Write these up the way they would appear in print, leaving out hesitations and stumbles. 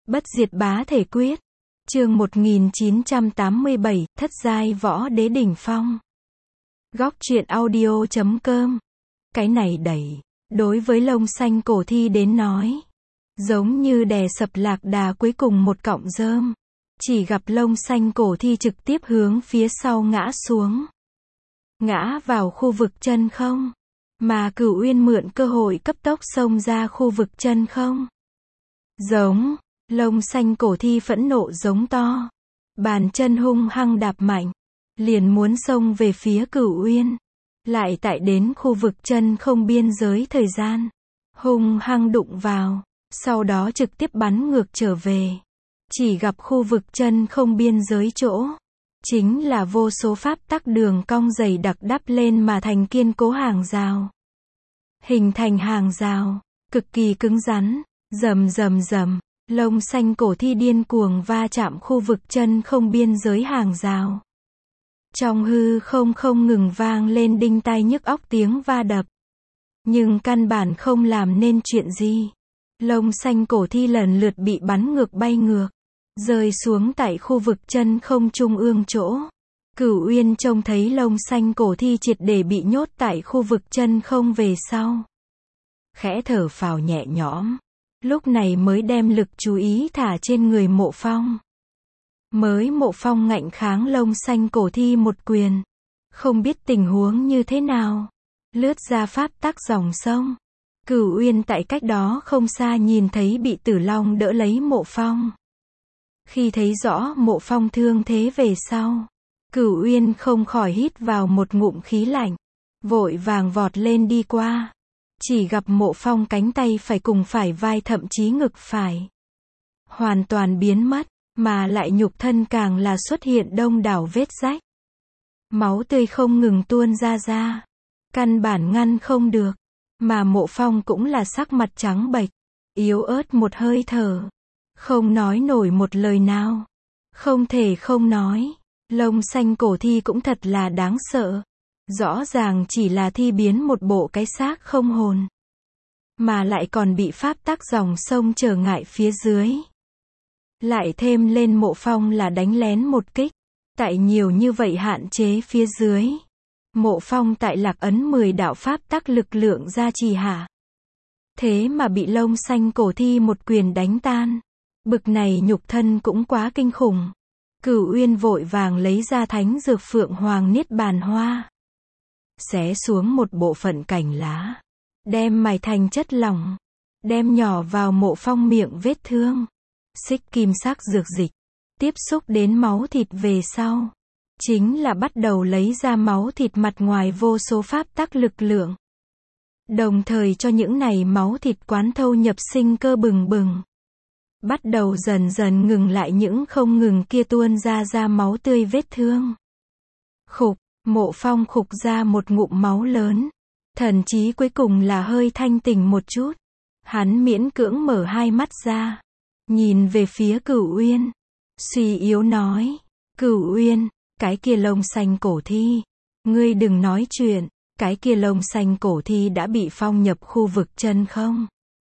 Bất diệt bá thể quyết. Chương 1987, thất giai võ đế đỉnh phong. Góc truyện audio.com. Cái này đẩy, đối với lông xanh cổ thi đến nói, giống như đè sập lạc đà cuối cùng một cọng rơm. Chỉ gặp lông xanh cổ thi trực tiếp hướng phía sau ngã xuống. Ngã vào khu vực chân không. Mà Cửu Uyên mượn cơ hội cấp tốc xông ra khu vực chân không. Giống, lông xanh cổ thi phẫn nộ giống to. Bàn chân hung hăng đạp mạnh. Liền muốn xông về phía Cửu Uyên. Lại tại đến khu vực chân không biên giới thời gian. Hung hăng đụng vào. Sau đó trực tiếp bắn ngược trở về. Chỉ gặp khu vực chân không biên giới chỗ. Chính là vô số pháp tắc đường cong dày đặc đắp lên mà thành kiên cố hàng rào. Hình thành hàng rào, cực kỳ cứng rắn, rầm rầm rầm, lông xanh cổ thi điên cuồng va chạm khu vực chân không biên giới hàng rào. Trong hư không không ngừng vang lên đinh tai nhức óc tiếng va đập. Nhưng căn bản không làm nên chuyện gì. Lông xanh cổ thi lần lượt bị bắn ngược bay ngược. Rơi xuống tại khu vực chân không trung ương chỗ. Cửu Uyên trông thấy lông xanh cổ thi triệt để bị nhốt tại khu vực chân không về sau. Khẽ thở phào nhẹ nhõm. Lúc này mới đem lực chú ý thả trên người Mộ Phong. Mộ Phong ngạnh kháng lông xanh cổ thi một quyền. Không biết tình huống như thế nào. Lướt ra pháp tắc dòng sông. Cửu Uyên tại cách đó không xa nhìn thấy bị Tử Long đỡ lấy Mộ Phong. Khi thấy rõ Mộ Phong thương thế về sau, Cửu Uyên không khỏi hít vào một ngụm khí lạnh, vội vàng vọt lên đi qua. Chỉ gặp Mộ Phong cánh tay phải cùng phải vai thậm chí ngực phải hoàn toàn biến mất, mà lại nhục thân càng là xuất hiện đông đảo vết rách. Máu tươi không ngừng tuôn ra, căn bản ngăn không được, mà Mộ Phong cũng là sắc mặt trắng bệch, yếu ớt một hơi thở. Không nói nổi một lời nào. Không thể không nói. Lông xanh cổ thi cũng thật là đáng sợ. Rõ ràng chỉ là thi biến một bộ cái xác không hồn. Mà lại còn bị pháp tắc dòng sông trở ngại phía dưới. Lại thêm lên Mộ Phong là đánh lén một kích. Tại nhiều như vậy hạn chế phía dưới. Mộ Phong tại lạc ấn 10 đạo pháp tắc lực lượng gia trì hạ. Thế mà bị lông xanh cổ thi một quyền đánh tan. Bực này nhục thân cũng quá kinh khủng. Cửu Uyên vội vàng lấy ra thánh dược Phượng Hoàng Niết Bàn Hoa. Xé xuống một bộ phận cành lá. Đem mài thành chất lỏng. Đem nhỏ vào Mộ Phong miệng vết thương. Xích kim sắc dược dịch. Tiếp xúc đến máu thịt về sau. Chính là bắt đầu lấy ra máu thịt mặt ngoài vô số pháp tắc lực lượng. Đồng thời cho những này máu thịt quán thâu nhập sinh cơ bừng bừng. Bắt đầu dần dần ngừng lại những không ngừng kia tuôn ra máu tươi vết thương. Khục, Mộ Phong khục ra một ngụm máu lớn. Thần chí cuối cùng là hơi thanh tỉnh một chút. Hắn miễn cưỡng mở hai mắt ra. Nhìn về phía Cửu Uyên. Suy yếu nói. Cửu Uyên, cái kia lông xanh cổ thi. Ngươi đừng nói chuyện. Cái kia lông xanh cổ thi đã bị phong nhập khu vực chân không.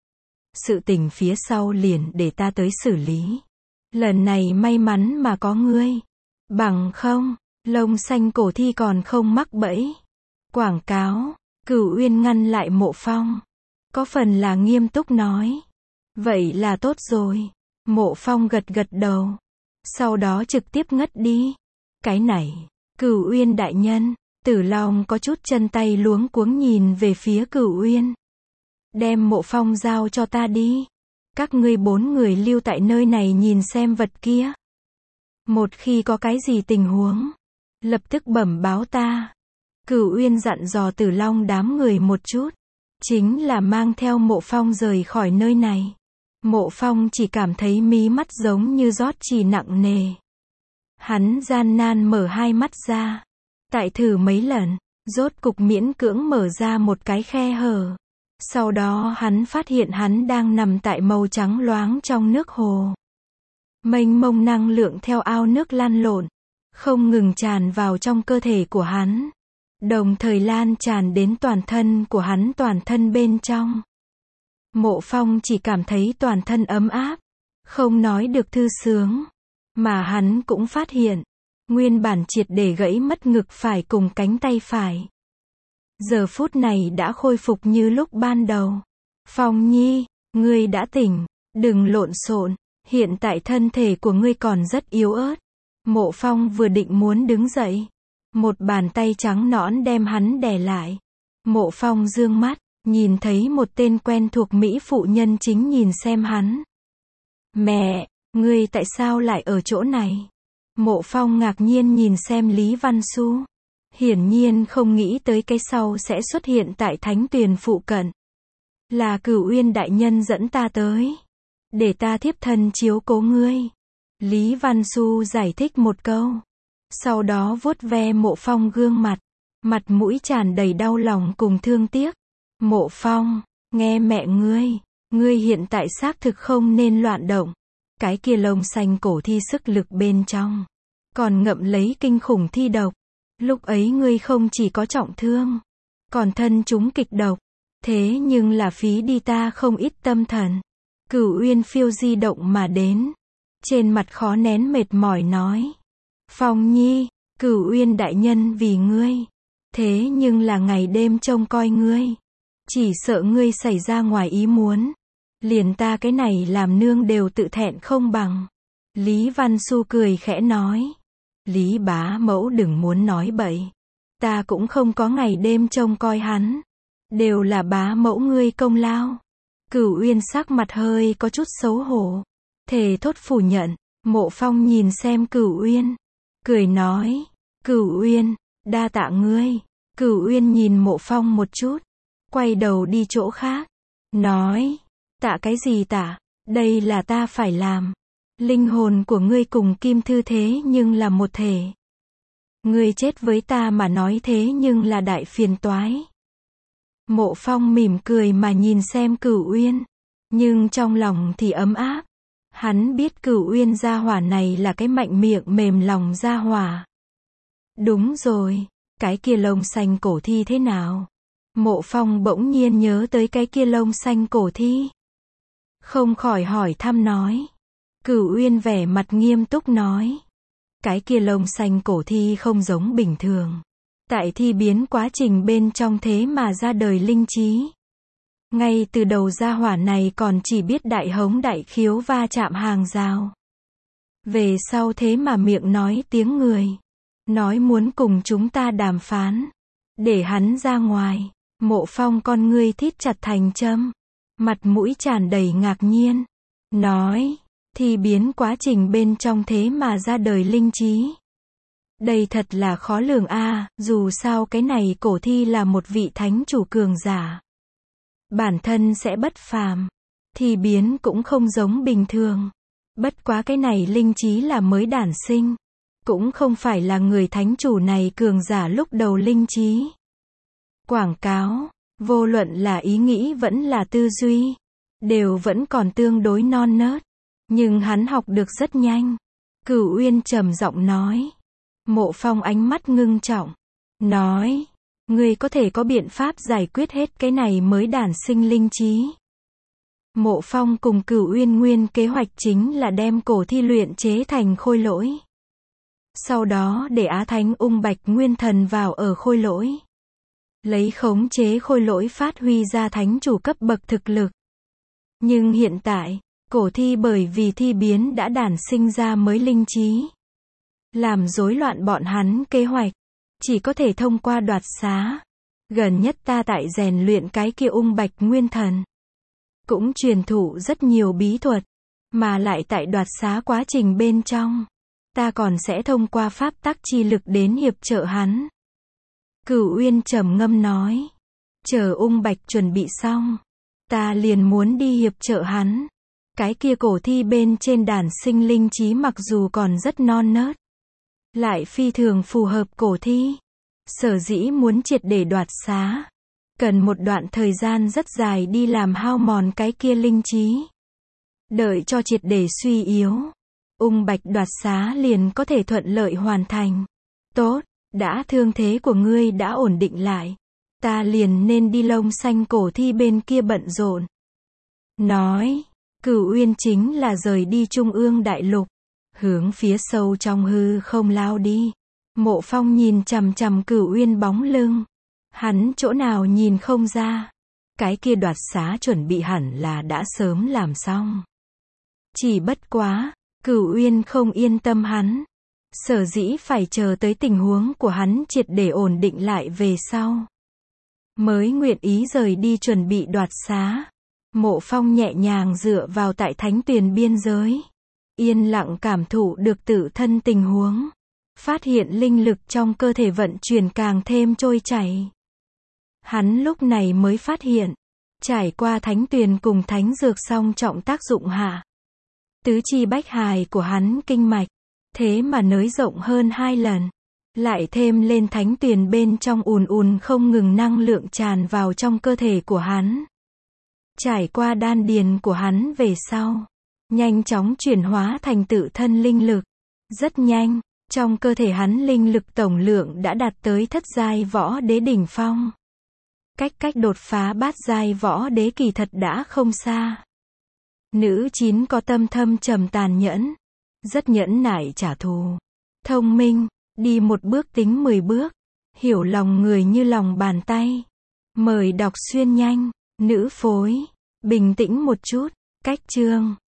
Sự tình phía sau liền để ta tới xử lý. Lần này may mắn mà có ngươi. Bằng không, lông xanh cổ thi còn không mắc bẫy. Quảng cáo, Cửu Uyên ngăn lại Mộ Phong. Có phần là nghiêm túc nói. Vậy là tốt rồi. Mộ Phong gật gật đầu. Sau đó trực tiếp ngất đi. Cái này, Cửu Uyên đại nhân, Tử Long có chút chân tay luống cuống nhìn về phía Cửu Uyên. Đem Mộ Phong giao cho ta đi. Các ngươi 4 người lưu tại nơi này nhìn xem vật kia. Một khi có cái gì tình huống, lập tức bẩm báo ta. Cửu Uyên dặn dò Tử Long đám người một chút. Chính là mang theo Mộ Phong rời khỏi nơi này. Mộ Phong chỉ cảm thấy mí mắt giống như rót chì nặng nề. Hắn gian nan mở hai mắt ra. Tại thử mấy lần, rốt cục miễn cưỡng mở ra một cái khe hở. Sau đó hắn phát hiện hắn đang nằm tại màu trắng loáng trong nước hồ. Mênh mông năng lượng theo ao nước lăn lộn, không ngừng tràn vào trong cơ thể của hắn. Đồng thời lan tràn đến toàn thân của hắn toàn thân bên trong. Mộ Phong chỉ cảm thấy toàn thân ấm áp, Không nói được thư sướng. Mà hắn cũng phát hiện. Nguyên bản triệt để gãy mất ngực phải cùng cánh tay phải. Giờ phút này đã khôi phục như lúc ban đầu. Phong Nhi, ngươi đã tỉnh. Đừng lộn xộn. Hiện tại thân thể của ngươi còn rất yếu ớt. Mộ Phong vừa định muốn đứng dậy. Một bàn tay trắng nõn đem hắn đè lại. Mộ Phong dương mắt, nhìn thấy một tên quen thuộc mỹ phụ nhân chính nhìn xem hắn. Mẹ, ngươi tại sao lại ở chỗ này? Mộ Phong ngạc nhiên nhìn xem Lý Văn Xu. Hiển nhiên không nghĩ tới cái sau sẽ xuất hiện tại Thánh Tuyền phụ cận. Là Cửu Uyên đại nhân dẫn ta tới. Để ta thiếp thân chiếu cố ngươi. Lý Văn Xu giải thích một câu. Sau đó vuốt ve Mộ Phong gương mặt. Mặt mũi tràn đầy đau lòng cùng thương tiếc. Mộ Phong, nghe mẹ ngươi hiện tại xác thực không nên loạn động. Cái kia lông xanh cổ thi sức lực bên trong. Còn ngậm lấy kinh khủng thi độc. Lúc ấy ngươi không chỉ có trọng thương. Còn thân chúng kịch độc. Thế nhưng là phí đi ta không ít tâm thần. Cửu Uyên phiêu di động mà đến. Trên mặt khó nén mệt mỏi nói. Phong Nhi, Cửu Uyên đại nhân vì ngươi. Thế nhưng là ngày đêm trông coi ngươi. Chỉ sợ ngươi xảy ra ngoài ý muốn. Liền ta cái này làm nương đều tự thẹn không bằng. Lý Văn Xu cười khẽ nói. Lý bá mẫu đừng muốn nói bậy. Ta cũng không có ngày đêm trông coi hắn. Đều là bá mẫu ngươi công lao. Cửu Uyên sắc mặt hơi có chút xấu hổ. Thề thốt phủ nhận. Mộ Phong nhìn xem Cửu Uyên. Cười nói. Cửu Uyên, đa tạ ngươi. Cửu Uyên nhìn Mộ Phong một chút. Quay đầu đi chỗ khác. Nói. Tạ cái gì tạ? Đây là ta phải làm. Linh hồn của ngươi cùng Kim Thư thế nhưng là một thể. Ngươi chết với ta mà nói thế nhưng là đại phiền toái. Mộ Phong mỉm cười mà nhìn xem Cửu Uyên. Nhưng trong lòng thì ấm áp. Hắn biết Cửu Uyên gia hỏa này là cái mạnh miệng mềm lòng gia hỏa. Đúng rồi. Cái kia lông xanh cổ thi thế nào? Mộ Phong bỗng nhiên nhớ tới cái kia lông xanh cổ thi. Không khỏi hỏi thăm nói. Cửu Uyên vẻ mặt nghiêm túc nói. Cái kia lông xanh cổ thi không giống bình thường. Tại thi biến quá trình bên trong thế mà ra đời linh trí. Ngay từ đầu gia hỏa này còn chỉ biết đại hống đại khiếu va chạm hàng rào. Về sau thế mà miệng nói tiếng người. Nói muốn cùng chúng ta đàm phán. Để hắn ra ngoài. Mộ Phong con ngươi thít chặt thành châm. Mặt mũi tràn đầy ngạc nhiên. Nói. Thi biến quá trình bên trong thế mà ra đời linh trí. Đây thật là khó lường a, dù sao cái này cổ thi là một vị thánh chủ cường giả. Bản thân sẽ bất phàm. Thi biến cũng không giống bình thường. Bất quá cái này linh trí là mới đản sinh. Cũng không phải là người thánh chủ này cường giả lúc đầu linh trí. Quảng cáo, vô luận là ý nghĩ vẫn là tư duy, đều vẫn còn tương đối non nớt. Nhưng hắn học được rất nhanh. Cửu Uyên trầm giọng nói. Mộ Phong ánh mắt ngưng trọng. Nói. Ngươi có thể có biện pháp giải quyết hết cái này mới đản sinh linh trí. Mộ Phong cùng Cửu Uyên nguyên kế hoạch chính là đem cổ thi luyện chế thành khôi lỗi. Sau đó để Á Thánh Ung Bạch Nguyên Thần vào ở khôi lỗi. Lấy khống chế khôi lỗi phát huy ra thánh chủ cấp bậc thực lực. Nhưng hiện tại, cổ thi bởi vì thi biến đã đản sinh ra mới linh trí. Làm rối loạn bọn hắn kế hoạch. Chỉ có thể thông qua đoạt xá. Gần nhất ta tại rèn luyện cái kia Ung Bạch Nguyên Thần. Cũng truyền thụ rất nhiều bí thuật. Mà lại tại đoạt xá quá trình bên trong. Ta còn sẽ thông qua pháp tắc chi lực đến hiệp trợ hắn. Cửu Uyên trầm ngâm nói. Chờ Ung Bạch chuẩn bị xong. Ta liền muốn đi hiệp trợ hắn. Cái kia cổ thi bên trên đản sinh linh trí mặc dù còn rất non nớt. Lại phi thường phù hợp cổ thi. Sở dĩ muốn triệt để đoạt xá. Cần một đoạn thời gian rất dài đi làm hao mòn cái kia linh trí. Đợi cho triệt để suy yếu. Ung Bạch đoạt xá liền có thể thuận lợi hoàn thành. Tốt, đã thương thế của ngươi đã ổn định lại. Ta liền nên đi lông xanh cổ thi bên kia bận rộn. Nói. Cửu Uyên chính là rời đi Trung ương đại lục, hướng phía sâu trong hư không lao đi. Mộ Phong nhìn chằm chằm Cửu Uyên bóng lưng. Hắn chỗ nào nhìn không ra. Cái kia đoạt xá chuẩn bị hẳn là đã sớm làm xong. Chỉ bất quá, Cửu Uyên không yên tâm hắn. Sở dĩ phải chờ tới tình huống của hắn triệt để ổn định lại về sau, mới nguyện ý rời đi chuẩn bị đoạt xá. Mộ Phong nhẹ nhàng dựa vào tại thánh tuyền biên giới. Yên lặng cảm thụ được tự thân tình huống. Phát hiện linh lực trong cơ thể vận chuyển càng thêm trôi chảy. Hắn lúc này mới phát hiện, trải qua thánh tuyền cùng thánh dược song trọng tác dụng hạ, tứ chi bách hài của hắn kinh mạch, thế mà nới rộng hơn 2 lần. Lại thêm lên thánh tuyền bên trong ùn không ngừng năng lượng tràn vào trong cơ thể của hắn. Trải qua đan điền của hắn về sau, nhanh chóng chuyển hóa thành tự thân linh lực. Rất nhanh, trong cơ thể hắn linh lực tổng lượng đã đạt tới thất giai võ đế đỉnh phong. Cách đột phá bát giai võ đế kỳ thật đã không xa. Nữ chín có tâm thâm trầm tàn nhẫn, rất nhẫn nại trả thù. Thông minh, đi một bước tính 10 bước, hiểu lòng người như lòng bàn tay. Mời đọc xuyên nhanh, nữ phối, bình tĩnh một chút, cách chương.